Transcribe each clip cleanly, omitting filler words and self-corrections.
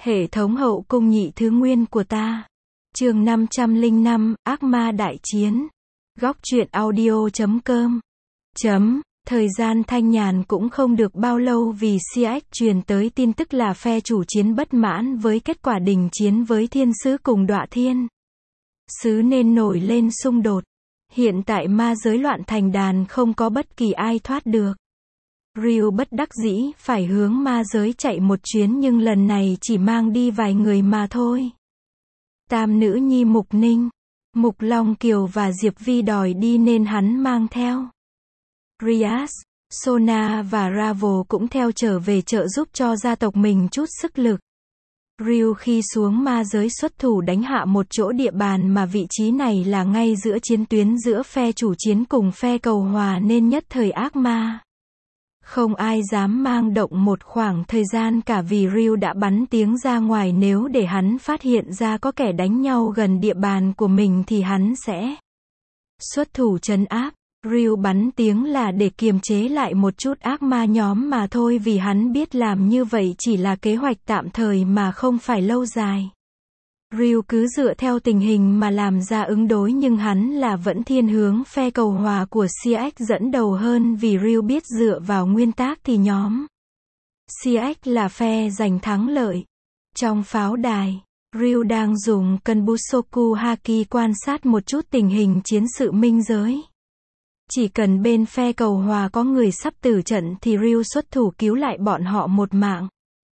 Hệ thống hậu cung nhị thứ nguyên của ta. Chương 505, ác ma đại chiến. Góc truyện audio.com. Thời gian thanh nhàn cũng không được bao lâu vì CX truyền tới tin tức là phe chủ chiến bất mãn với kết quả đình chiến với thiên sứ cùng đọa thiên sứ nên nổi lên xung đột. Hiện tại ma giới loạn thành đàn, không có bất kỳ ai thoát được. Ryu bất đắc dĩ phải hướng ma giới chạy một chuyến, nhưng lần này chỉ mang đi vài người mà thôi. Tam nữ nhi Mục Ninh, Mục Long Kiều và Diệp Vi đòi đi nên hắn mang theo. Rias, Sona và Ravo cũng theo trở về trợ giúp cho gia tộc mình chút sức lực. Ryu khi xuống ma giới xuất thủ đánh hạ một chỗ địa bàn mà vị trí này là ngay giữa chiến tuyến giữa phe chủ chiến cùng phe cầu hòa nên nhất thời ác ma không ai dám mang động một khoảng thời gian cả vì Ryu đã bắn tiếng ra ngoài, nếu để hắn phát hiện ra có kẻ đánh nhau gần địa bàn của mình thì hắn sẽ xuất thủ trấn áp. Ryu bắn tiếng là để kiềm chế lại một chút ác ma nhóm mà thôi, vì hắn biết làm như vậy chỉ là kế hoạch tạm thời mà không phải lâu dài. Ryu cứ dựa theo tình hình mà làm ra ứng đối, nhưng hắn là vẫn thiên hướng phe cầu hòa của CX dẫn đầu hơn, vì Ryu biết dựa vào nguyên tắc thì nhóm CX là phe giành thắng lợi. Trong pháo đài, Ryu đang dùng Kenbushoku Haki quan sát một chút tình hình chiến sự minh giới. Chỉ cần bên phe cầu hòa có người sắp tử trận thì Ryu xuất thủ cứu lại bọn họ một mạng.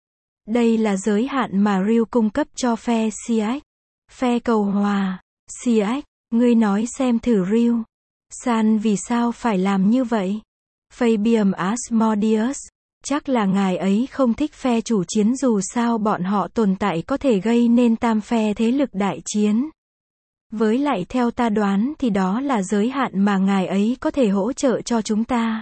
Đây là giới hạn mà Ryu cung cấp cho phe CX. Phe cầu hòa, CX, ngươi nói xem thử Ryu San vì sao phải làm như vậy? Fabian Asmodeus, chắc là ngài ấy không thích phe chủ chiến, dù sao bọn họ tồn tại có thể gây nên tam phe thế lực đại chiến. Với lại theo ta đoán thì đó là giới hạn mà ngài ấy có thể hỗ trợ cho chúng ta.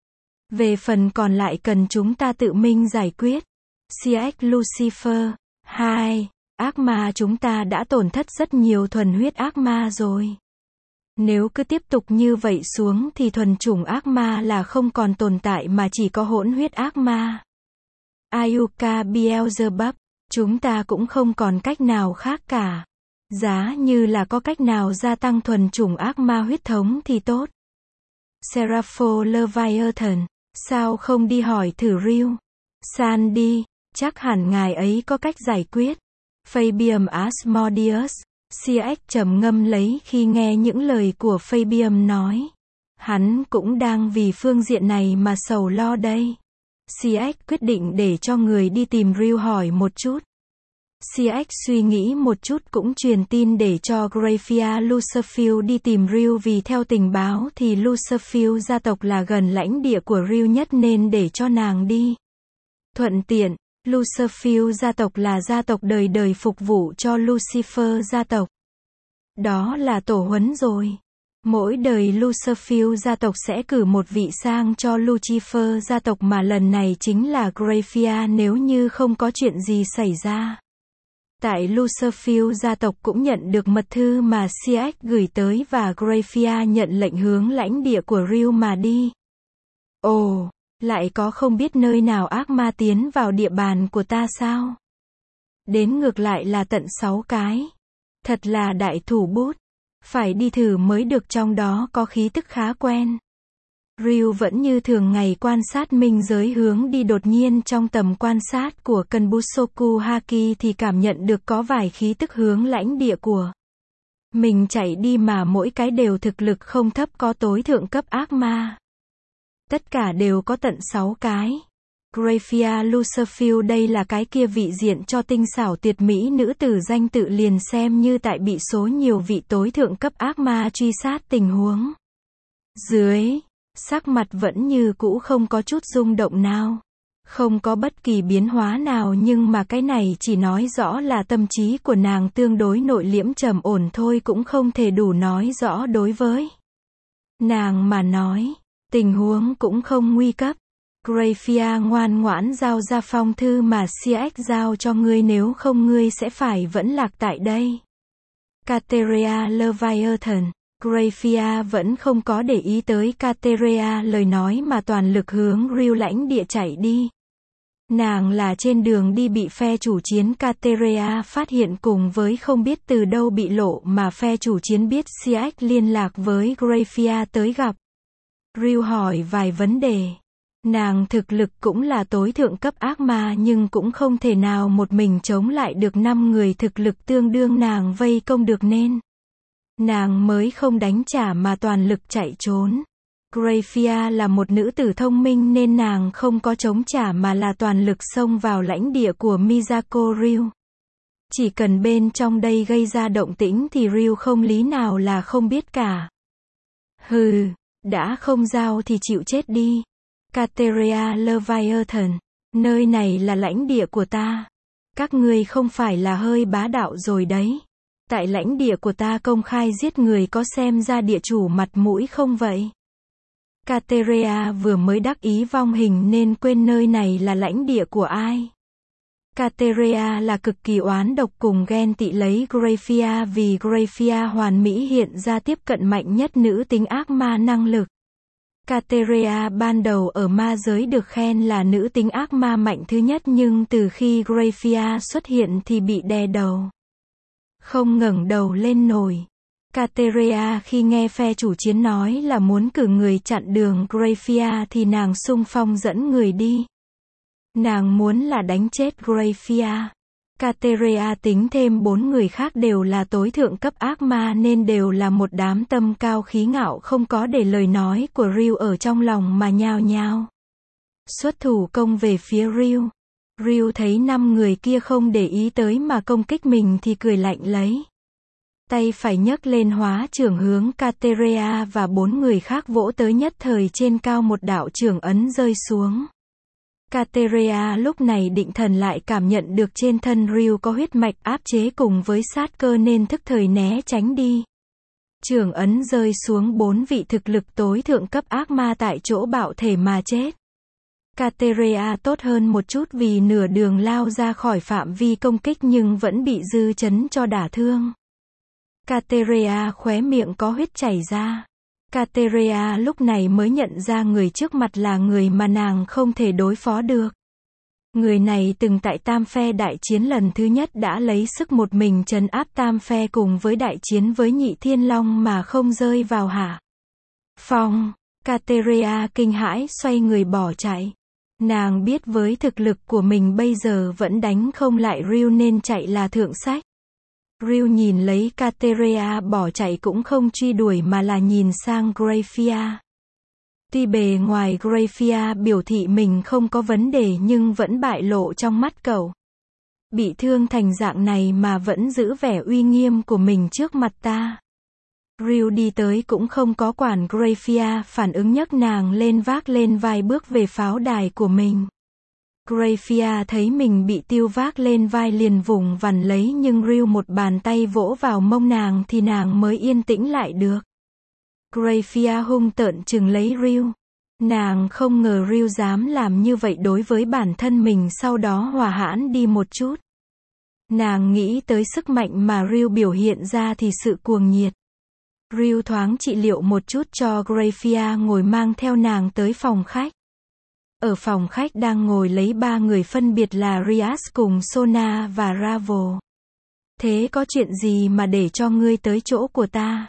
Về phần còn lại cần chúng ta tự mình giải quyết. CX Lucifer 2. Ác ma chúng ta đã tổn thất rất nhiều thuần huyết ác ma rồi. Nếu cứ tiếp tục như vậy xuống thì thuần chủng ác ma là không còn tồn tại mà chỉ có hỗn huyết ác ma. Ayuka Beelzebub, chúng ta cũng không còn cách nào khác cả. Giá như là có cách nào gia tăng thuần chủng ác ma huyết thống thì tốt. Serapho Leviathan, sao không đi hỏi thử Ryu San đi, chắc hẳn ngài ấy có cách giải quyết. Fabian Asmodeus, CX trầm ngâm lấy khi nghe những lời của Fabian nói. Hắn cũng đang vì phương diện này mà sầu lo đây. CX quyết định để cho người đi tìm Ryu hỏi một chút. CX suy nghĩ một chút cũng truyền tin để cho Graphia Lucifer đi tìm Ryu, vì theo tình báo thì Lucifer gia tộc là gần lãnh địa của Ryu nhất nên để cho nàng đi. Thuận tiện, Lucifer gia tộc là gia tộc đời đời phục vụ cho Lucifer gia tộc. Đó là tổ huấn rồi. Mỗi đời Lucifer gia tộc sẽ cử một vị sang cho Lucifer gia tộc, mà lần này chính là Graphia nếu như không có chuyện gì xảy ra. Tại Lucifer gia tộc cũng nhận được mật thư mà CX gửi tới và Graphia nhận lệnh hướng lãnh địa của Ryu mà đi. Ồ, lại có không biết nơi nào ác ma tiến vào địa bàn của ta sao? Đến ngược lại là tận 6 cái. Thật là đại thủ bút. Phải đi thử mới được, trong đó có khí tức khá quen. Ryu vẫn như thường ngày quan sát minh giới hướng đi, đột nhiên trong tầm quan sát của Kenbushoku Haki thì cảm nhận được có vài khí tức hướng lãnh địa của mình chạy đi, mà mỗi cái đều thực lực không thấp, có tối thượng cấp ác ma. Tất cả đều có tận 6 cái. Graphia Lucifer đây là cái kia vị diện cho tinh xảo tuyệt mỹ nữ tử danh tự liền xem như tại bị số nhiều vị tối thượng cấp ác ma truy sát tình huống dưới. Sắc mặt vẫn như cũ, không có chút rung động nào. Không có bất kỳ biến hóa nào, nhưng mà cái này chỉ nói rõ là tâm trí của nàng tương đối nội liễm trầm ổn thôi, cũng không thể đủ nói rõ đối với nàng mà nói. Tình huống cũng không nguy cấp. Graphia ngoan ngoãn giao ra phong thư mà CX giao cho ngươi, nếu không ngươi sẽ phải vẫn lạc tại đây. Cateria Leviathan. Graphia vẫn không có để ý tới Cateria lời nói mà toàn lực hướng Ryu lãnh địa chạy đi. Nàng là trên đường đi bị phe chủ chiến Kateria phát hiện cùng với không biết từ đâu bị lộ mà phe chủ chiến biết CX liên lạc với Grafia tới gặp. Ryu hỏi vài vấn đề. Nàng thực lực cũng là tối thượng cấp ác ma nhưng cũng không thể nào một mình chống lại được 5 người thực lực tương đương nàng vây công được nên nàng mới không đánh trả mà toàn lực chạy trốn. Grafia là một nữ tử thông minh nên nàng không có chống trả mà là toàn lực xông vào lãnh địa của Miyako Ryu. Chỉ cần bên trong đây gây ra động tĩnh thì Ryu không lý nào là không biết cả. Hừ, đã không giao thì chịu chết đi. Kateria Leviathan, nơi này là lãnh địa của ta. Các ngươi không phải là hơi bá đạo rồi đấy. Tại lãnh địa của ta công khai giết người có xem ra địa chủ mặt mũi không vậy? Kateria vừa mới đắc ý vong hình nên quên nơi này là lãnh địa của ai. Kateria là cực kỳ oán độc cùng ghen tị lấy Grafia vì Grafia hoàn mỹ hiện ra tiếp cận mạnh nhất nữ tính ác ma năng lực. Kateria ban đầu ở ma giới được khen là nữ tính ác ma mạnh thứ nhất nhưng từ khi Grafia xuất hiện thì bị đè đầu. Không ngẩng đầu lên nổi. Kateria khi nghe phe chủ chiến nói là muốn cử người chặn đường Grafia thì nàng xung phong dẫn người đi. Nàng muốn là đánh chết Grafia. Kateria tính thêm 4 người khác đều là tối thượng cấp ác ma nên đều là một đám tâm cao khí ngạo không có để lời nói của Ryu ở trong lòng mà nhao nhao xuất thủ công về phía Ryu. Ryu thấy 5 người kia không để ý tới mà công kích mình thì cười lạnh lấy. Tay phải nhấc lên hóa trưởng hướng Kateria và 4 người khác vỗ tới nhất thời trên cao một đạo trưởng ấn rơi xuống. Kateria lúc này định thần lại cảm nhận được trên thân Ryu có huyết mạch áp chế cùng với sát cơ nên thức thời né tránh đi. Trưởng ấn rơi xuống 4 vị thực lực tối thượng cấp ác ma tại chỗ bạo thể mà chết. Kateria tốt hơn một chút vì nửa đường lao ra khỏi phạm vi công kích nhưng vẫn bị dư chấn cho đả thương. Kateria khóe miệng có huyết chảy ra. Kateria lúc này mới nhận ra người trước mặt là người mà nàng không thể đối phó được. Người này từng tại Tam Phe đại chiến lần thứ nhất đã lấy sức một mình trấn áp Tam Phe cùng với đại chiến với Nhị Thiên Long mà không rơi vào hạ phong. Kateria kinh hãi xoay người bỏ chạy. Nàng biết với thực lực của mình bây giờ vẫn đánh không lại Ryu nên chạy là thượng sách. Ryu nhìn lấy Kateria bỏ chạy cũng không truy đuổi mà là nhìn sang Grafia. Tuy bề ngoài Grafia biểu thị mình không có vấn đề nhưng vẫn bại lộ trong mắt cậu. Bị thương thành dạng này mà vẫn giữ vẻ uy nghiêm của mình trước mặt ta. Ryu đi tới cũng không có quản Grafia phản ứng nhấc nàng lên vác lên vai bước về pháo đài của mình. Grafia thấy mình bị tiêu vác lên vai liền vùng vằng lấy nhưng Ryu một bàn tay vỗ vào mông nàng thì nàng mới yên tĩnh lại được. Grafia hung tợn trừng lấy Ryu. Nàng không ngờ Ryu dám làm như vậy đối với bản thân mình sau đó hòa hãn đi một chút. Nàng nghĩ tới sức mạnh mà Ryu biểu hiện ra thì sự cuồng nhiệt. Ryu thoáng trị liệu một chút cho Grafia ngồi mang theo nàng tới phòng khách. Ở phòng khách đang ngồi lấy 3 người phân biệt là Rias cùng Sona và Ravo. Thế có chuyện gì mà để cho ngươi tới chỗ của ta?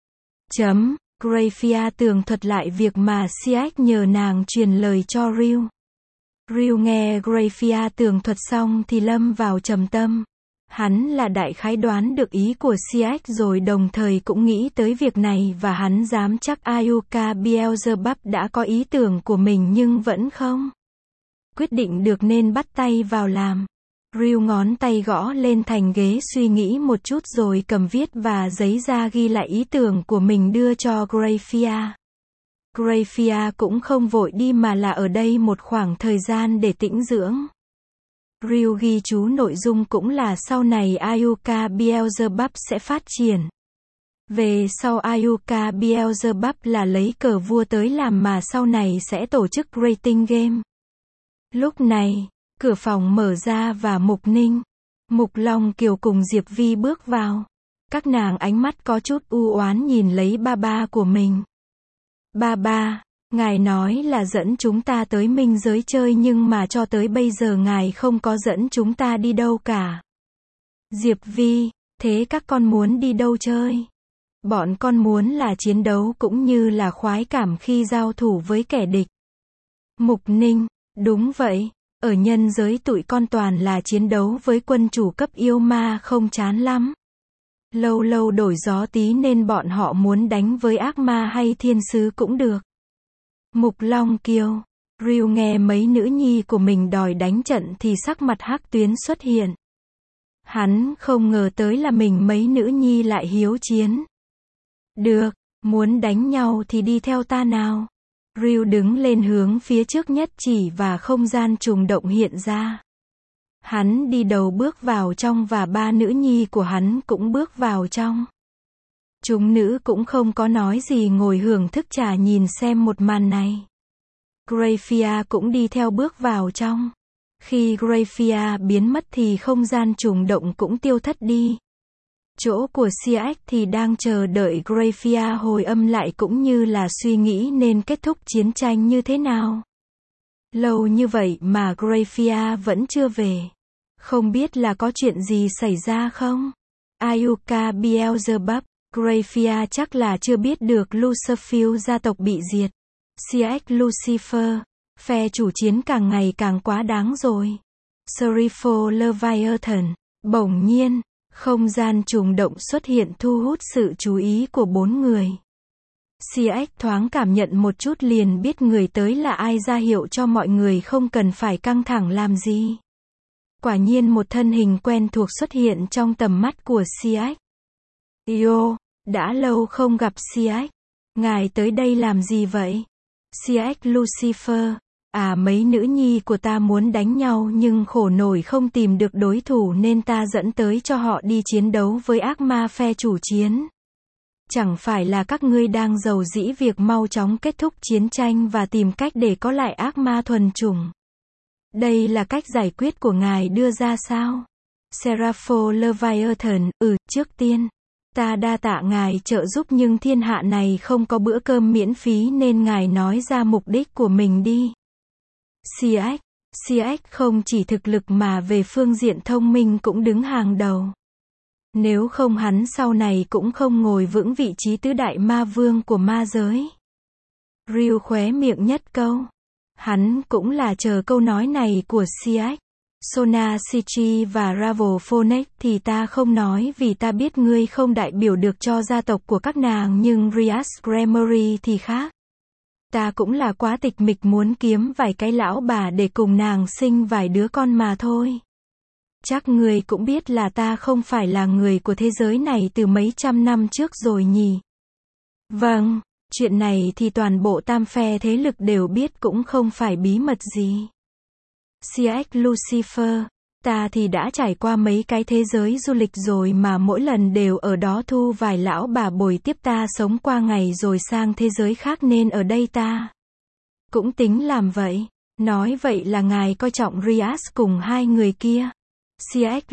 Grafia tường thuật lại việc mà CX nhờ nàng truyền lời cho Ryu. Ryu nghe Grafia tường thuật xong thì lâm vào trầm tâm. Hắn là đại khái đoán được ý của CX rồi đồng thời cũng nghĩ tới việc này và hắn dám chắc Ayuka Beelzebub đã có ý tưởng của mình nhưng vẫn không quyết định được nên bắt tay vào làm. Ryu ngón tay gõ lên thành ghế suy nghĩ một chút rồi cầm viết và giấy ra ghi lại ý tưởng của mình đưa cho Grafia. Grafia cũng không vội đi mà là ở đây một khoảng thời gian để tĩnh dưỡng. Ryu ghi chú nội dung cũng là sau này Ayuka Beelzebub sẽ phát triển. Về sau Ayuka Beelzebub là lấy cờ vua tới làm mà sau này sẽ tổ chức rating game. Lúc này, cửa phòng mở ra và Mục Ninh, Mục Long Kiều cùng Diệp Vi bước vào. Các nàng ánh mắt có chút u oán nhìn lấy ba ba của mình. Ba ba, Ngài nói là dẫn chúng ta tới minh giới chơi nhưng mà cho tới bây giờ ngài không có dẫn chúng ta đi đâu cả. Diệp Vi, thế các con muốn đi đâu chơi? Bọn con muốn là chiến đấu cũng như là khoái cảm khi giao thủ với kẻ địch. Mục Ninh, đúng vậy, ở nhân giới tụi con toàn là chiến đấu với quân chủ cấp yêu ma không chán lắm. Lâu lâu đổi gió tí nên bọn họ muốn đánh với ác ma hay thiên sứ cũng được. Mục Long Kiêu, Ryu nghe mấy nữ nhi của mình đòi đánh trận thì sắc mặt hắc tuyến xuất hiện. Hắn không ngờ tới là mình mấy nữ nhi lại hiếu chiến. Được, muốn đánh nhau thì đi theo ta nào. Ryu đứng lên hướng phía trước nhất chỉ và không gian trùng động hiện ra. Hắn đi đầu bước vào trong và ba nữ nhi của hắn cũng bước vào trong. Chúng nữ cũng không có nói gì ngồi hưởng thức trà nhìn xem một màn này. Grayfia cũng đi theo bước vào trong. Khi Grayfia biến mất thì không gian trùng động cũng tiêu thất đi. Chỗ của CX thì đang chờ đợi Grayfia hồi âm lại cũng như là suy nghĩ nên kết thúc chiến tranh như thế nào. Lâu như vậy mà Grayfia vẫn chưa về. Không biết là có chuyện gì xảy ra không? Ayuka Beelzebub, Grayfia chắc là chưa biết được Lucifer gia tộc bị diệt. CX Lucifer, phe chủ chiến càng ngày càng quá đáng rồi. Serifo Leviathan, bỗng nhiên, không gian trùng động xuất hiện thu hút sự chú ý của bốn người. CX thoáng cảm nhận một chút liền biết người tới là ai ra hiệu cho mọi người không cần phải căng thẳng làm gì. Quả nhiên một thân hình quen thuộc xuất hiện trong tầm mắt của CX. Yo, đã lâu không gặp CX. Ngài tới đây làm gì vậy? CX Lucifer, mấy nữ nhi của ta muốn đánh nhau nhưng khổ nổi không tìm được đối thủ nên ta dẫn tới cho họ đi chiến đấu với ác ma phe chủ chiến. Chẳng phải là các ngươi đang rầu rĩ việc mau chóng kết thúc chiến tranh và tìm cách để có lại ác ma thuần chủng. Đây là cách giải quyết của ngài đưa ra sao? Serapho Leviathan, trước tiên, ta đa tạ ngài trợ giúp nhưng thiên hạ này không có bữa cơm miễn phí nên ngài nói ra mục đích của mình đi. CX không chỉ thực lực mà về phương diện thông minh cũng đứng hàng đầu. Nếu không hắn sau này cũng không ngồi vững vị trí tứ đại ma vương của ma giới. Ryu khóe miệng nhất câu. Hắn cũng là chờ câu nói này của CX. Sona Sichi và Ravophonex thì ta không nói vì ta biết ngươi không đại biểu được cho gia tộc của các nàng nhưng Rias Gremory thì khác. Ta cũng là quá tịch mịch muốn kiếm vài cái lão bà để cùng nàng sinh vài đứa con mà thôi. Chắc ngươi cũng biết là ta không phải là người của thế giới này từ mấy trăm năm trước rồi nhỉ? Vâng, chuyện này thì toàn bộ tam phe thế lực đều biết cũng không phải bí mật gì. CX Lucifer, ta thì đã trải qua mấy cái thế giới du lịch rồi mà mỗi lần đều ở đó thu vài lão bà bồi tiếp ta sống qua ngày rồi sang thế giới khác nên ở đây ta cũng tính làm vậy. Nói vậy là ngài coi trọng Rias cùng hai người kia. CX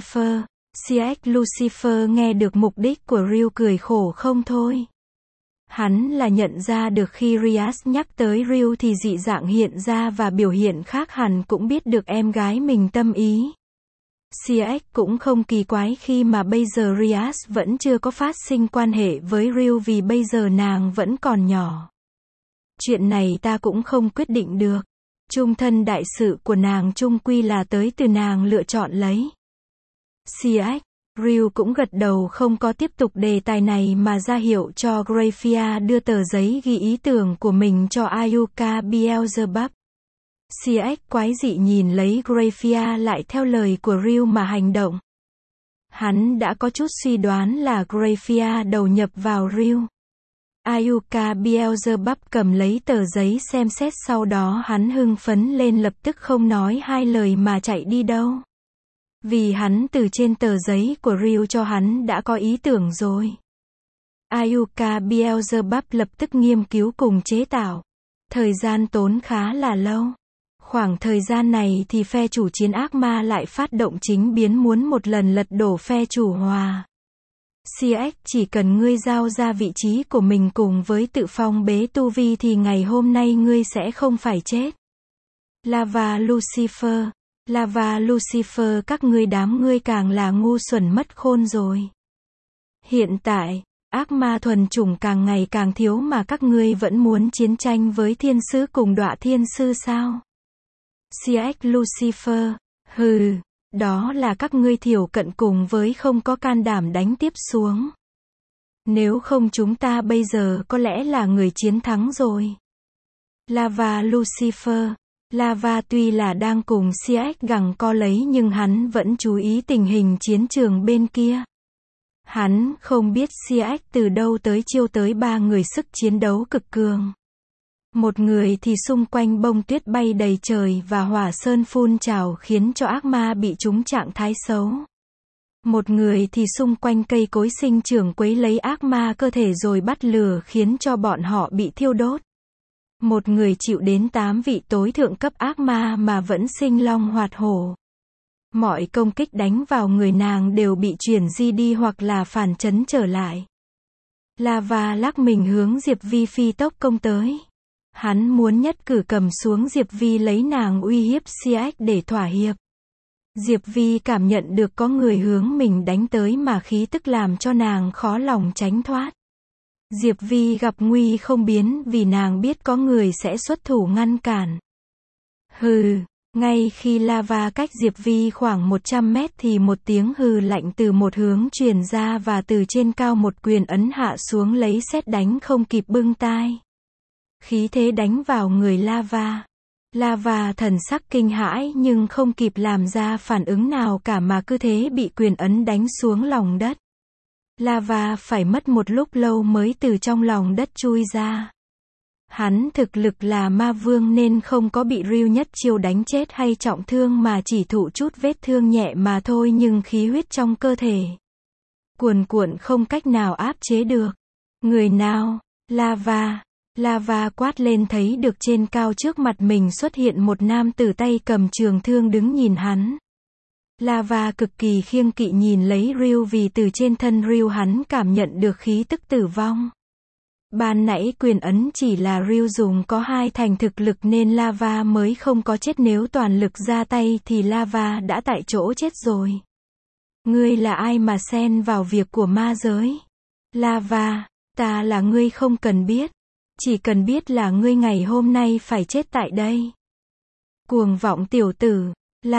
Lucifer nghe được mục đích của Ryu cười khổ không thôi. Hắn là nhận ra được khi Rias nhắc tới Ryu thì dị dạng hiện ra và biểu hiện khác hẳn cũng biết được em gái mình tâm ý. CX cũng không kỳ quái khi mà bây giờ Rias vẫn chưa có phát sinh quan hệ với Ryu vì bây giờ nàng vẫn còn nhỏ. Chuyện này ta cũng không quyết định được. Trung thân đại sự của nàng chung quy là tới từ nàng lựa chọn lấy. CX, Ryu cũng gật đầu không có tiếp tục đề tài này mà ra hiệu cho Grayfia đưa tờ giấy ghi ý tưởng của mình cho Ayuka Beelzebub. CX quái dị nhìn lấy Grayfia lại theo lời của Ryu mà hành động. Hắn đã có chút suy đoán là Grayfia đầu nhập vào Ryu. Ayuka Beelzebub cầm lấy tờ giấy xem xét sau đó hắn hưng phấn lên lập tức không nói hai lời mà chạy đi đâu. Vì hắn từ trên tờ giấy của Ryu cho hắn đã có ý tưởng rồi. Ayuka Beelzebub lập tức nghiên cứu cùng chế tạo. Thời gian tốn khá là lâu. Khoảng thời gian này thì phe chủ chiến ác ma lại phát động chính biến muốn một lần lật đổ phe chủ hòa. CX chỉ cần ngươi giao ra vị trí của mình cùng với tự phong bế tu vi thì ngày hôm nay ngươi sẽ không phải chết. Lava Lucifer, Lava Lucifer, các ngươi đám ngươi càng là ngu xuẩn mất khôn rồi. Hiện tại, ác ma thuần chủng càng ngày càng thiếu mà các ngươi vẫn muốn chiến tranh với thiên sứ cùng đọa thiên sư sao? CX Lucifer, hừ, đó là các ngươi thiểu cận cùng với không có can đảm đánh tiếp xuống. Nếu không chúng ta bây giờ có lẽ là người chiến thắng rồi. Lava Lucifer, Lava tuy là đang cùng CX gằng co lấy nhưng hắn vẫn chú ý tình hình chiến trường bên kia. Hắn không biết CX từ đâu tới chiêu tới ba người sức chiến đấu cực cường. Một người thì xung quanh bông tuyết bay đầy trời và hỏa sơn phun trào khiến cho ác ma bị trúng trạng thái xấu. Một người thì xung quanh cây cối sinh trưởng quấy lấy ác ma cơ thể rồi bắt lửa khiến cho bọn họ bị thiêu đốt. Một người chịu đến 8 vị tối thượng cấp ác ma mà vẫn sinh long hoạt hổ. Mọi công kích đánh vào người nàng đều bị chuyển di đi hoặc là phản chấn trở lại. Lava lắc mình hướng Diệp Vi phi tốc công tới. Hắn muốn nhất cử cầm xuống Diệp Vi lấy nàng uy hiếp CX để thỏa hiệp. Diệp Vi cảm nhận được có người hướng mình đánh tới mà khí tức làm cho nàng khó lòng tránh thoát. Diệp Vi gặp nguy không biến vì nàng biết có người sẽ xuất thủ ngăn cản. Hừ, ngay khi Lava cách Diệp Vi khoảng 100 mét thì một tiếng hừ lạnh từ một hướng truyền ra và từ trên cao một quyền ấn hạ xuống lấy sét đánh không kịp bưng tai. Khí thế đánh vào người Lava. Lava thần sắc kinh hãi nhưng không kịp làm ra phản ứng nào cả mà cứ thế bị quyền ấn đánh xuống lòng đất. Lava phải mất một lúc lâu mới từ trong lòng đất chui ra. Hắn thực lực là ma vương nên không có bị Ryu nhất chiêu đánh chết hay trọng thương mà chỉ thụ chút vết thương nhẹ mà thôi, nhưng khí huyết trong cơ thể cuồn cuộn không cách nào áp chế được. Người nào? Lava. Lava quát lên thấy được trên cao trước mặt mình xuất hiện một nam tử tay cầm trường thương đứng nhìn hắn. Lava cực kỳ khiêng kỵ nhìn lấy Ryu vì từ trên thân Ryu hắn cảm nhận được khí tức tử vong. Ban nãy quyền ấn chỉ là Ryu dùng có 2 thành thực lực nên Lava mới không có chết, nếu toàn lực ra tay thì Lava đã tại chỗ chết rồi. Ngươi là ai mà xen vào việc của ma giới? Lava, ta là ngươi không cần biết. Chỉ cần biết là ngươi ngày hôm nay phải chết tại đây. Cuồng vọng tiểu tử.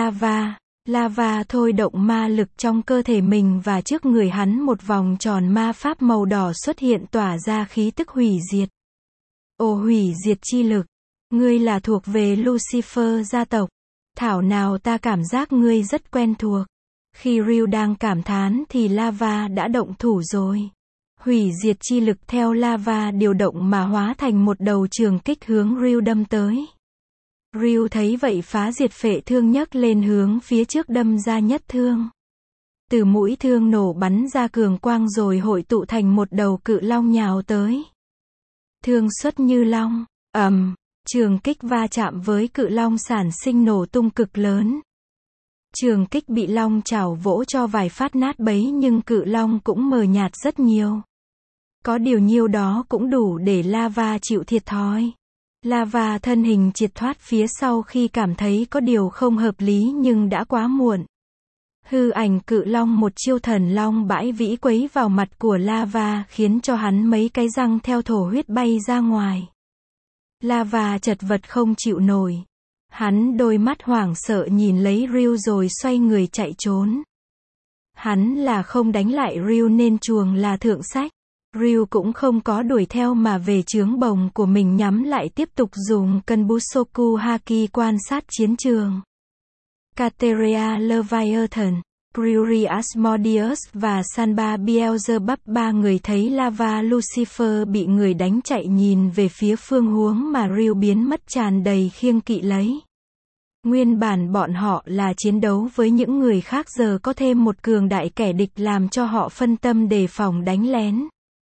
Lava thôi động ma lực trong cơ thể mình và trước người hắn một vòng tròn ma pháp màu đỏ xuất hiện tỏa ra khí tức hủy diệt. Ồ, hủy diệt chi lực. Ngươi là thuộc về Lucifer gia tộc. Thảo nào ta cảm giác ngươi rất quen thuộc. Khi Ryu đang cảm thán thì Lava đã động thủ rồi. Hủy diệt chi lực theo Lava điều động mà hóa thành một đầu trường kích hướng Ryu đâm tới. Ryu thấy vậy phá diệt phệ thương nhấc lên hướng phía trước đâm ra nhất thương. Từ mũi thương nổ bắn ra cường quang rồi hội tụ thành một đầu cự long nhào tới. Thương xuất như long, trường kích va chạm với cự long sản sinh nổ tung cực lớn. Trường kích bị long chảo vỗ cho vài phát nát bấy nhưng cự long cũng mờ nhạt rất nhiều. Có điều nhiêu đó cũng đủ để Lava chịu thiệt thòi. Lava thân hình triệt thoát phía sau khi cảm thấy có điều không hợp lý nhưng đã quá muộn. Hư ảnh cự long một chiêu thần long bãi vĩ quấy vào mặt của Lava khiến cho hắn mấy cái răng theo thổ huyết bay ra ngoài. Lava chật vật không chịu nổi. Hắn đôi mắt hoảng sợ nhìn lấy Ryu rồi xoay người chạy trốn. Hắn là không đánh lại Ryu nên chuồng là thượng sách. Ryu cũng không có đuổi theo mà về trướng bồng của mình nhắm lại tiếp tục dùng cân Busoku Haki quan sát chiến trường. Kateria Leviathan, Priori Asmodeus và Sanba Beelzebub, ba người thấy Lava Lucifer bị người đánh chạy nhìn về phía phương hướng mà Ryu biến mất tràn đầy khiêng kỵ lấy. Nguyên bản bọn họ là chiến đấu với những người khác, giờ có thêm một cường đại kẻ địch làm cho họ phân tâm đề phòng đánh lén.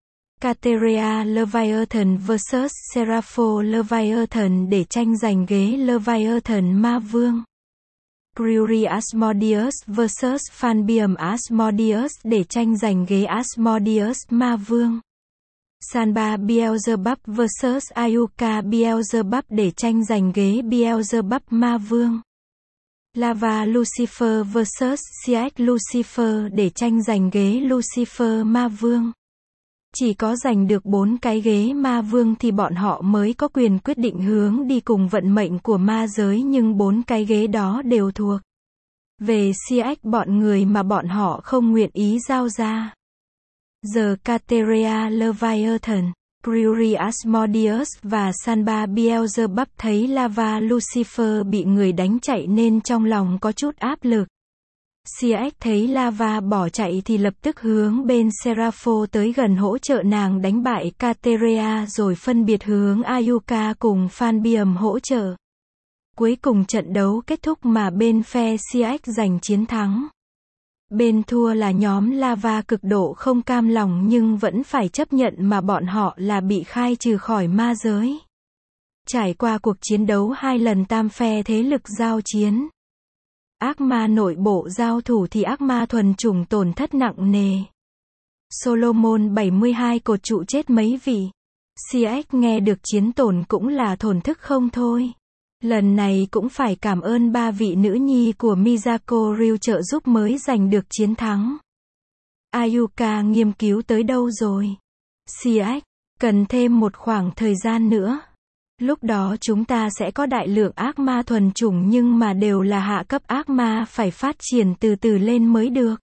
Kateria Leviathan vs Serapho Leviathan để tranh giành ghế Leviathan ma vương. Priori Asmodeus vs Phanbium Asmodeus để tranh giành ghế Asmodeus Ma Vương. Sanba Beelzebub vs Ayuka Beelzebub để tranh giành ghế Beelzebub Ma Vương. Lava Lucifer vs CX Lucifer để tranh giành ghế Lucifer Ma Vương. Chỉ có giành được 4 cái ghế Ma Vương thì bọn họ mới có quyền quyết định hướng đi cùng vận mệnh của ma giới, nhưng 4 cái ghế đó đều thuộc về CX bọn người mà bọn họ không nguyện ý giao ra. Giờ Caterea Leviathan, Priori Asmodeus và Sanba Beelzebub thấy Lava Lucifer bị người đánh chạy nên trong lòng có chút áp lực. CX thấy Lava bỏ chạy thì lập tức hướng bên Serapho tới gần hỗ trợ nàng đánh bại Caterea, rồi phân biệt hướng Ayuka cùng Phanbium hỗ trợ. Cuối cùng trận đấu kết thúc mà bên phe CX giành chiến thắng. Bên thua là nhóm Lava cực độ không cam lòng nhưng vẫn phải chấp nhận mà bọn họ là bị khai trừ khỏi ma giới. Trải qua cuộc chiến đấu 2 lần tam phe thế lực giao chiến. Ác ma nội bộ giao thủ thì ác ma thuần chủng tổn thất nặng nề. Solomon 72 cột trụ chết mấy vị. CX nghe được chiến tổn cũng là thổn thức không thôi. Lần này cũng phải cảm ơn 3 vị nữ nhi của Miyako Ryu trợ giúp mới giành được chiến thắng. Ayuka nghiên cứu tới đâu rồi? CX, cần thêm một khoảng thời gian nữa. Lúc đó chúng ta sẽ có đại lượng ác ma thuần chủng nhưng mà đều là hạ cấp ác ma, phải phát triển từ từ lên mới được.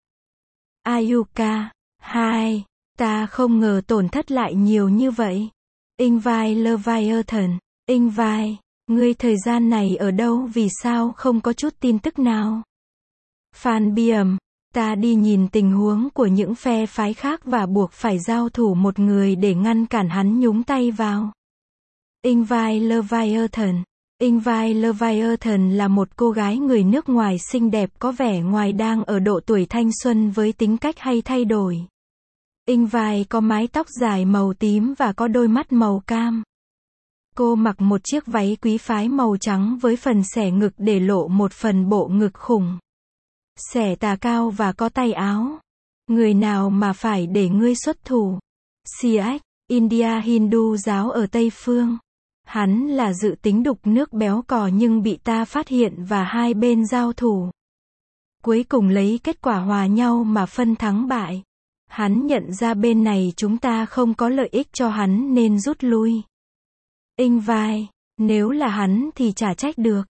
Ayuka, 2. Ta không ngờ tổn thất lại nhiều như vậy. Ingvi Leviathan, Ingvi, ngươi thời gian này ở đâu, vì sao không có chút tin tức nào? Phanbium, ta đi nhìn tình huống của những phe phái khác và buộc phải giao thủ một người để ngăn cản hắn nhúng tay vào. Ingvi Leviathan. Ingvi Leviathan là một cô gái người nước ngoài xinh đẹp có vẻ ngoài đang ở độ tuổi thanh xuân với tính cách hay thay đổi. Ingvi có mái tóc dài màu tím và có đôi mắt màu cam. Cô mặc một chiếc váy quý phái màu trắng với phần xẻ ngực để lộ một phần bộ ngực khủng. Xẻ tà cao và có tay áo. Người nào mà phải để ngươi xuất thủ? CX, India Hindu giáo ở Tây Phương. Hắn là dự tính đục nước béo cò nhưng bị ta phát hiện và hai bên giao thủ. Cuối cùng lấy kết quả hòa nhau mà phân thắng bại. Hắn nhận ra bên này chúng ta không có lợi ích cho hắn nên rút lui. Ingvi, nếu là hắn thì chả trách được.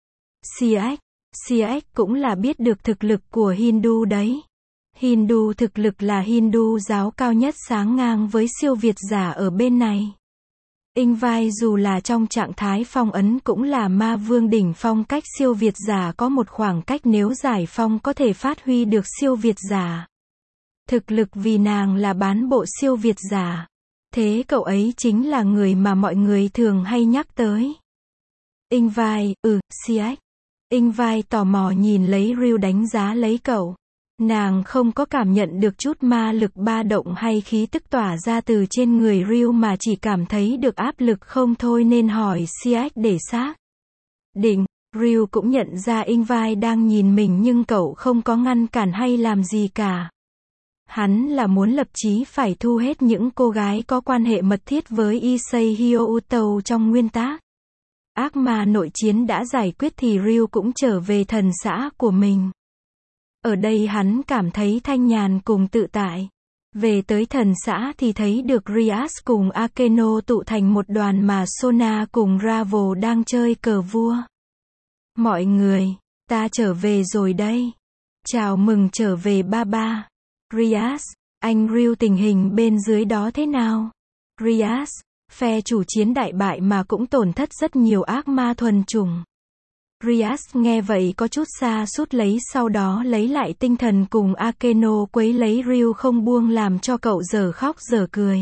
CX cũng là biết được thực lực của Hindu đấy. Hindu thực lực là Hindu giáo cao nhất sáng ngang với siêu việt giả ở bên này. Ingvi dù là trong trạng thái phong ấn cũng là ma vương đỉnh phong, cách siêu việt giả có một khoảng cách, nếu giải phong có thể phát huy được siêu việt giả. Thực lực vì nàng là bán bộ siêu việt giả. Thế cậu ấy chính là người mà mọi người thường hay nhắc tới. Ingvi, CX. Ingvi tò mò nhìn lấy Ryu đánh giá lấy cậu. Nàng không có cảm nhận được chút ma lực ba động hay khí tức tỏa ra từ trên người Ryu mà chỉ cảm thấy được áp lực không thôi nên hỏi CX để xác định. Ryu cũng nhận ra Ingvi đang nhìn mình nhưng cậu không có ngăn cản hay làm gì cả. Hắn là muốn lập chí phải thu hết những cô gái có quan hệ mật thiết với Issei Hyouto trong nguyên tác. Ác ma nội chiến đã giải quyết thì Ryu cũng trở về thần xã của mình. Ở đây hắn cảm thấy thanh nhàn cùng tự tại. Về tới thần xã thì thấy được Rias cùng Akeno tụ thành một đoàn mà Sona cùng Ravo đang chơi cờ vua. Mọi người, ta trở về rồi đây. Chào mừng trở về Baba. Rias, anh Ryu tình hình bên dưới đó thế nào? Rias, phe chủ chiến đại bại mà cũng tổn thất rất nhiều ác ma thuần chủng. Rias nghe vậy có chút xa sút lấy, sau đó lấy lại tinh thần cùng Akeno quấy lấy Ryu không buông làm cho cậu dở khóc dở cười.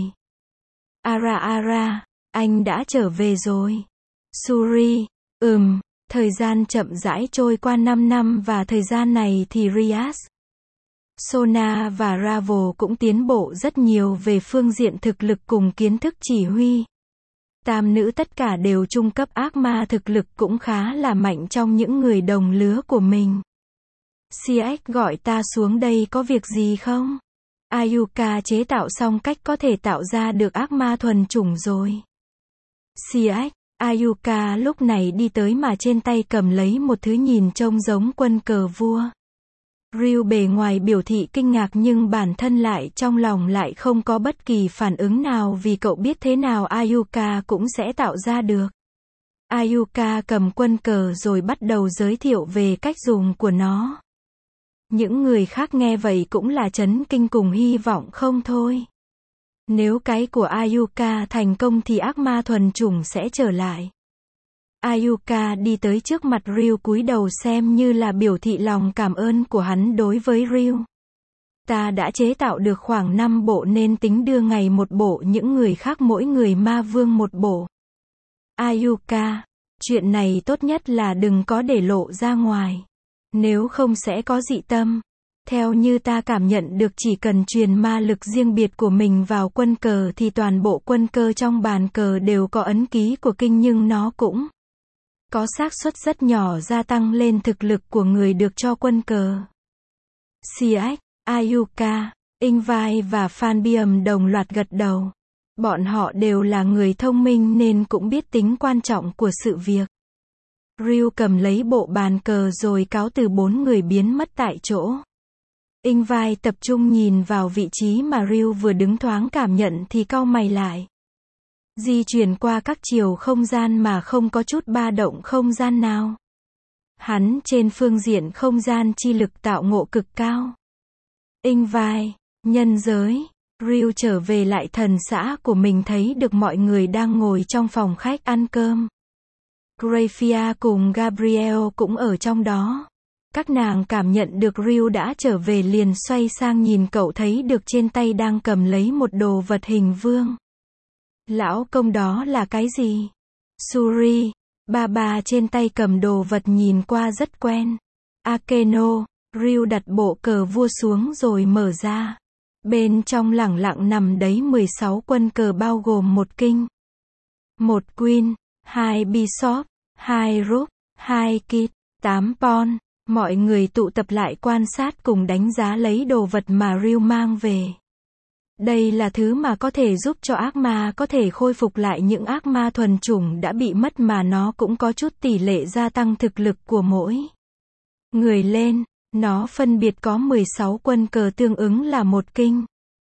Ara, anh đã trở về rồi. Suri, thời gian chậm rãi trôi qua 5 năm và thời gian này thì Rias, Sona và Ravo cũng tiến bộ rất nhiều về phương diện thực lực cùng kiến thức chỉ huy. Tam nữ tất cả đều trung cấp ác ma, thực lực cũng khá là mạnh trong những người đồng lứa của mình. CX gọi ta xuống đây có việc gì không? Ayuka chế tạo xong cách có thể tạo ra được ác ma thuần chủng rồi. CX, Ayuka lúc này đi tới mà trên tay cầm lấy một thứ nhìn trông giống quân cờ vua. Ryu bề ngoài biểu thị kinh ngạc nhưng bản thân lại trong lòng lại không có bất kỳ phản ứng nào vì cậu biết thế nào Ayuka cũng sẽ tạo ra được. Ayuka cầm quân cờ rồi bắt đầu giới thiệu về cách dùng của nó. Những người khác nghe vậy cũng là chấn kinh cùng hy vọng không thôi. Nếu cái của Ayuka thành công thì ác ma thuần chủng sẽ trở lại. Ayuka đi tới trước mặt Ryu cúi đầu xem như là biểu thị lòng cảm ơn của hắn đối với Ryu. Ta đã chế tạo được khoảng 5 bộ nên tính đưa ngày một bộ, những người khác mỗi người ma vương một bộ. Ayuka, chuyện này tốt nhất là đừng có để lộ ra ngoài. Nếu không sẽ có dị tâm. Theo như ta cảm nhận được chỉ cần truyền ma lực riêng biệt của mình vào quân cờ thì toàn bộ quân cờ trong bàn cờ đều có ấn ký của kinh nhưng nó cũng có xác suất rất nhỏ gia tăng lên thực lực của người được cho quân cờ. CX, Ayuka, Ingvai và Fanbium đồng loạt gật đầu. Bọn họ đều là người thông minh nên cũng biết tính quan trọng của sự việc. Ryu cầm lấy bộ bàn cờ rồi cáo từ, 4 người biến mất tại chỗ. Ingvai tập trung nhìn vào vị trí mà Ryu vừa đứng, thoáng cảm nhận thì cau mày lại. Di chuyển qua các chiều không gian mà không có chút ba động không gian nào. Hắn trên phương diện không gian chi lực tạo ngộ cực cao. Ingvai, nhân giới. Ryu trở về lại thần xã của mình, thấy được mọi người đang ngồi trong phòng khách ăn cơm. Graphia cùng Gabriel cũng ở trong đó. Các nàng cảm nhận được Ryu đã trở về liền xoay sang nhìn cậu, thấy được trên tay đang cầm lấy một đồ vật hình vương. Lão công, đó là cái gì? Suri, bà trên tay cầm đồ vật nhìn qua rất quen. Akeno, Ryu đặt bộ cờ vua xuống rồi mở ra. Bên trong lẳng lặng nằm đấy 16 quân cờ bao gồm 1 king, 1 queen, 2 bishop, 2 rook, 2 kid, 8 pawn. Mọi người tụ tập lại quan sát cùng đánh giá lấy đồ vật mà Ryu mang về. Đây là thứ mà có thể giúp cho ác ma có thể khôi phục lại những ác ma thuần chủng đã bị mất, mà nó cũng có chút tỷ lệ gia tăng thực lực của mỗi người lên. Nó phân biệt có 16 quân cờ tương ứng là 1 king,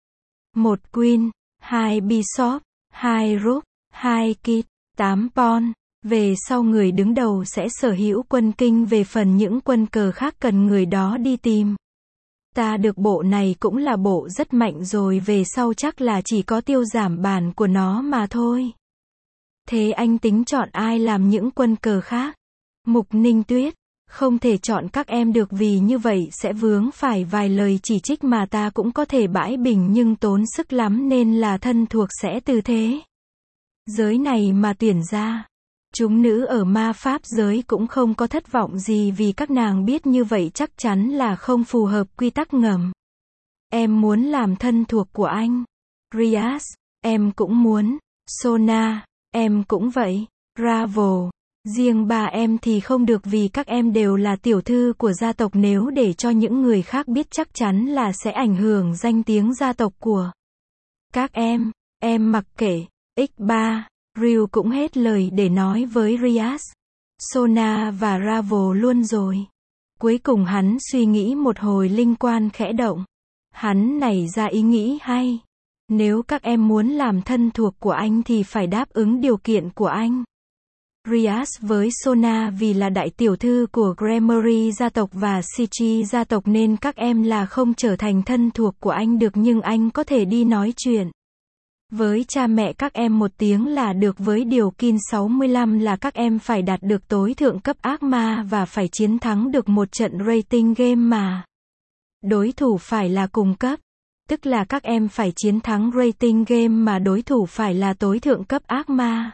1 queen, 2 bishop, 2 rook, 2 kid, 8 pawn. Về sau người đứng đầu sẽ sở hữu quân kinh, về phần những quân cờ khác cần người đó đi tìm. Ta được bộ này cũng là bộ rất mạnh rồi, về sau chắc là chỉ có tiêu giảm bản của nó mà thôi. Thế anh tính chọn ai làm những quân cờ khác? Mục Ninh Tuyết, không thể chọn các em được vì như vậy sẽ vướng phải vài lời chỉ trích mà ta cũng có thể bãi bình nhưng tốn sức lắm nên là thân thuộc sẽ từ thế giới này mà tuyển ra. Chúng nữ ở ma pháp giới cũng không có thất vọng gì vì các nàng biết như vậy chắc chắn là không phù hợp quy tắc ngầm. Em muốn làm thân thuộc của anh. Rias, em cũng muốn. Sona, em cũng vậy. Bravo. Riêng bà em thì không được vì các em đều là tiểu thư của gia tộc, nếu để cho những người khác biết chắc chắn là sẽ ảnh hưởng danh tiếng gia tộc của các em mặc kệ. X3, Ryu cũng hết lời để nói với Rias, Sona và Ravo luôn rồi. Cuối cùng hắn suy nghĩ một hồi, linh quan khẽ động. Hắn nảy ra ý nghĩ hay. Nếu các em muốn làm thân thuộc của anh thì phải đáp ứng điều kiện của anh. Rias với Sona vì là đại tiểu thư của Gremory gia tộc và Sichi gia tộc nên các em là không trở thành thân thuộc của anh được, nhưng anh có thể đi nói chuyện với cha mẹ các em một tiếng là được, với điều kiện 65 là các em phải đạt được tối thượng cấp ác ma và phải chiến thắng được một trận rating game mà đối thủ phải là cùng cấp. Tức là các em phải chiến thắng rating game mà đối thủ phải là tối thượng cấp ác ma.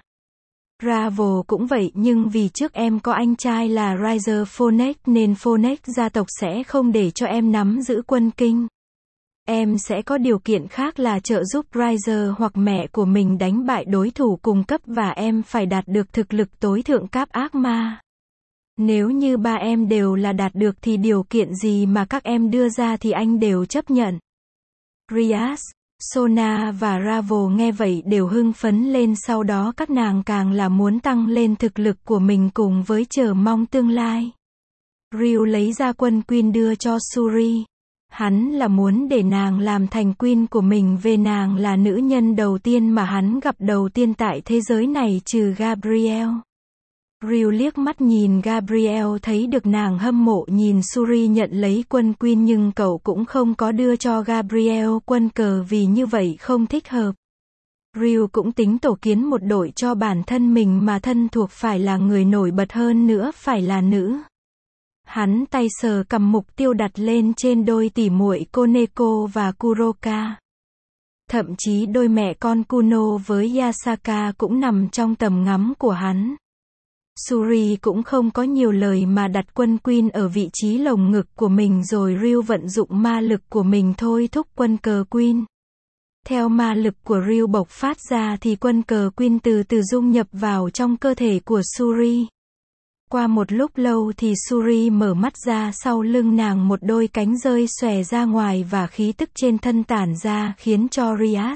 Bravo cũng vậy, nhưng vì trước em có anh trai là Riser Phoenix nên Phoenix gia tộc sẽ không để cho em nắm giữ quân kinh. Em sẽ có điều kiện khác là trợ giúp Riser hoặc mẹ của mình đánh bại đối thủ cùng cấp và em phải đạt được thực lực tối thượng cấp ác ma. Nếu như ba em đều là đạt được thì điều kiện gì mà các em đưa ra thì anh đều chấp nhận. Riaz, Sona và Ravo nghe vậy đều hưng phấn lên, sau đó các nàng càng là muốn tăng lên thực lực của mình cùng với chờ mong tương lai. Ryu lấy ra quân Queen đưa cho Suri. Hắn là muốn để nàng làm thành Queen của mình, về nàng là nữ nhân đầu tiên mà hắn gặp đầu tiên tại thế giới này trừ Gabriel. Ryu liếc mắt nhìn Gabriel thấy được nàng hâm mộ nhìn Suri nhận lấy quân Queen, nhưng cậu cũng không có đưa cho Gabriel quân cờ vì như vậy không thích hợp. Ryu cũng tính tổ kiến một đội cho bản thân mình mà thân thuộc phải là người nổi bật, hơn nữa phải là nữ. Hắn tay sờ cầm mục tiêu đặt lên trên đôi tỉ muội Koneko và Kuroka. Thậm chí đôi mẹ con Kuno với Yasaka cũng nằm trong tầm ngắm của hắn. Suri cũng không có nhiều lời mà đặt quân Queen ở vị trí lồng ngực của mình, rồi Ryu vận dụng ma lực của mình thôi thúc quân cờ Queen. Theo ma lực của Ryu bộc phát ra thì quân cờ Queen từ từ dung nhập vào trong cơ thể của Suri. Qua một lúc lâu thì Suri mở mắt ra, sau lưng nàng một đôi cánh rơi xòe ra ngoài và khí tức trên thân tản ra khiến cho Riaz,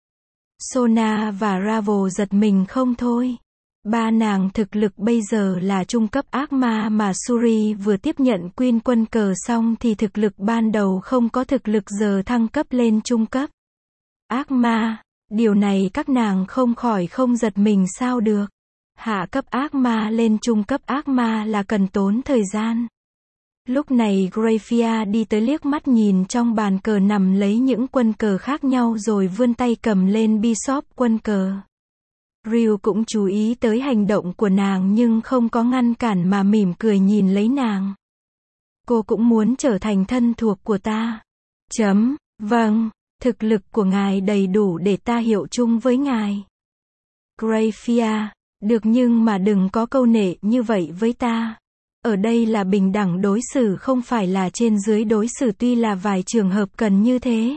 Sona và Ravo giật mình không thôi. Ba nàng thực lực bây giờ là trung cấp ác ma, mà Suri vừa tiếp nhận Queen quân cờ xong thì thực lực ban đầu không có, thực lực giờ thăng cấp lên trung cấp ác ma. Điều này các nàng không khỏi không giật mình, sao được. Hạ cấp ác ma lên trung cấp ác ma là cần tốn thời gian. Lúc này Grafia đi tới, liếc mắt nhìn trong bàn cờ nằm lấy những quân cờ khác nhau rồi vươn tay cầm lên Bishop quân cờ. Ryu cũng chú ý tới hành động của nàng nhưng không có ngăn cản mà mỉm cười nhìn lấy nàng. Cô cũng muốn trở thành thân thuộc của ta. Vâng, thực lực của ngài đầy đủ để ta hiệu chung với ngài. Grafia, được, nhưng mà đừng có câu nệ như vậy với ta. Ở đây là bình đẳng đối xử, không phải là trên dưới đối xử, tuy là vài trường hợp cần như thế.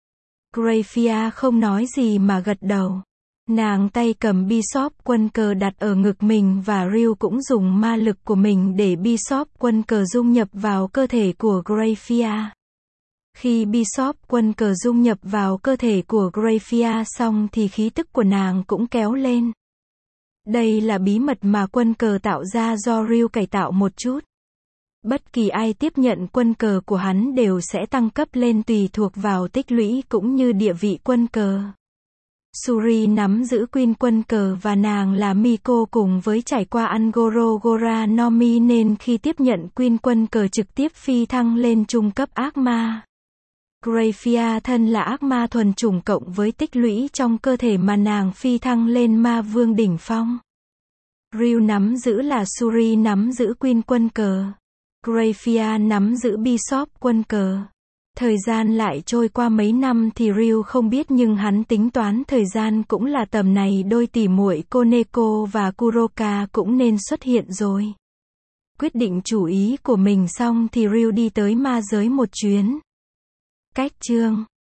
Grafia không nói gì mà gật đầu. Nàng tay cầm Bishop quân cờ đặt ở ngực mình và Ryu cũng dùng ma lực của mình để Bishop quân cờ dung nhập vào cơ thể của Grafia. Khi Bishop quân cờ dung nhập vào cơ thể của Grafia xong thì khí tức của nàng cũng kéo lên. Đây là bí mật mà quân cờ tạo ra do Ryu cải tạo một chút. Bất kỳ ai tiếp nhận quân cờ của hắn đều sẽ tăng cấp lên tùy thuộc vào tích lũy cũng như địa vị quân cờ. Suri nắm giữ Queen quân cờ và nàng là Miko cùng với trải qua Angoro Gora Nomi nên khi tiếp nhận Queen quân cờ trực tiếp phi thăng lên trung cấp ác ma. Grafia thân là ác ma thuần chủng cộng với tích lũy trong cơ thể mà nàng phi thăng lên ma vương đỉnh phong. Ryu nắm giữ là Suri nắm giữ Queen quân cờ. Grafia nắm giữ Bishop quân cờ. Thời gian lại trôi qua mấy năm thì Ryu không biết, nhưng hắn tính toán thời gian cũng là tầm này, đôi tỉ muội Koneko và Kuroka cũng nên xuất hiện rồi. Quyết định chủ ý của mình xong thì Ryu đi tới ma giới một chuyến. Cách chương